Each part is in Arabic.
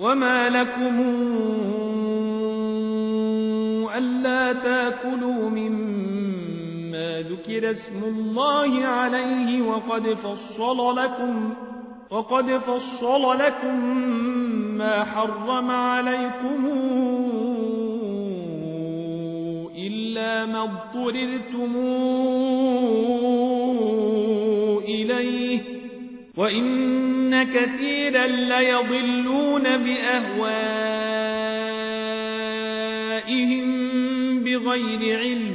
وما لكم ألا تاكلوا مما ذكر اسم الله عليه وقد فصل لكم ما حرم عليكم إلا ما اضطررتم إليه وإن كثيرا ليضلون بأهوائهم بغير علم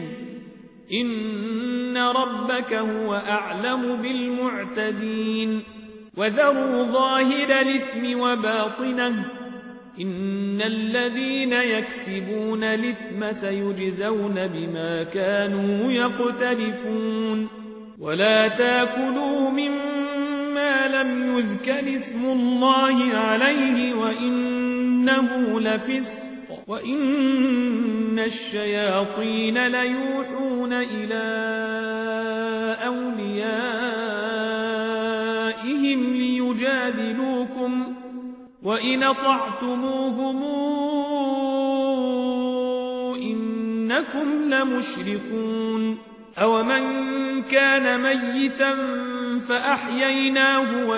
إن ربك هو أعلم بالمعتدين وذروا ظاهر الإثم وباطنه إن الذين يكسبون الإثم سيجزون بما كانوا يقترفون ولا تاكلوا مما لم يذكر اسم الله عليه وإنه لفسق وإن الشياطين ليوحون إلى أوليائهم ليجادلوكم وإن أطعتموهم إنكم لمشركون أومن كان ميتا فأحييناه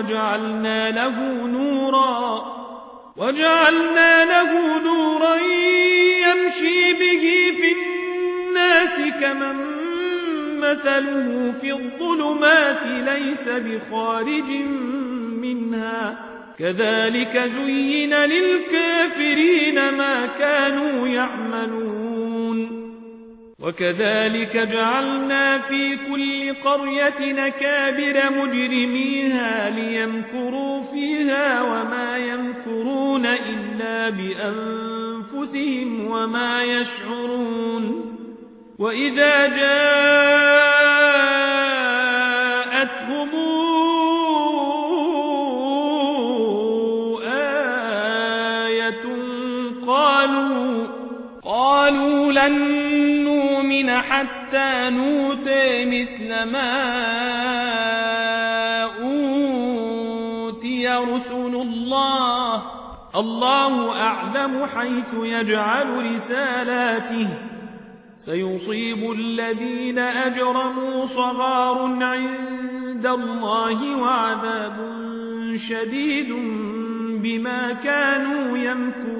وجعلنا له نورا يمشي به في الناس كمن مثله في الظلمات ليس بخارج منها كذلك زين للكافرين ما كانوا يعملون وكذلك جعلنا في كل قرية أكابر مجرميها ليمكروا فيها وما يمكرون إلا بأنفسهم وما يشعرون وإذا جاءتهم آية قالوا لن نؤمن حتى نؤتى مثل ما أوتي رسل الله أعلم حيث يجعل رسالاته سيصيب الذين أجرموا صغار عند الله وعذاب شديد بما كانوا يمكرون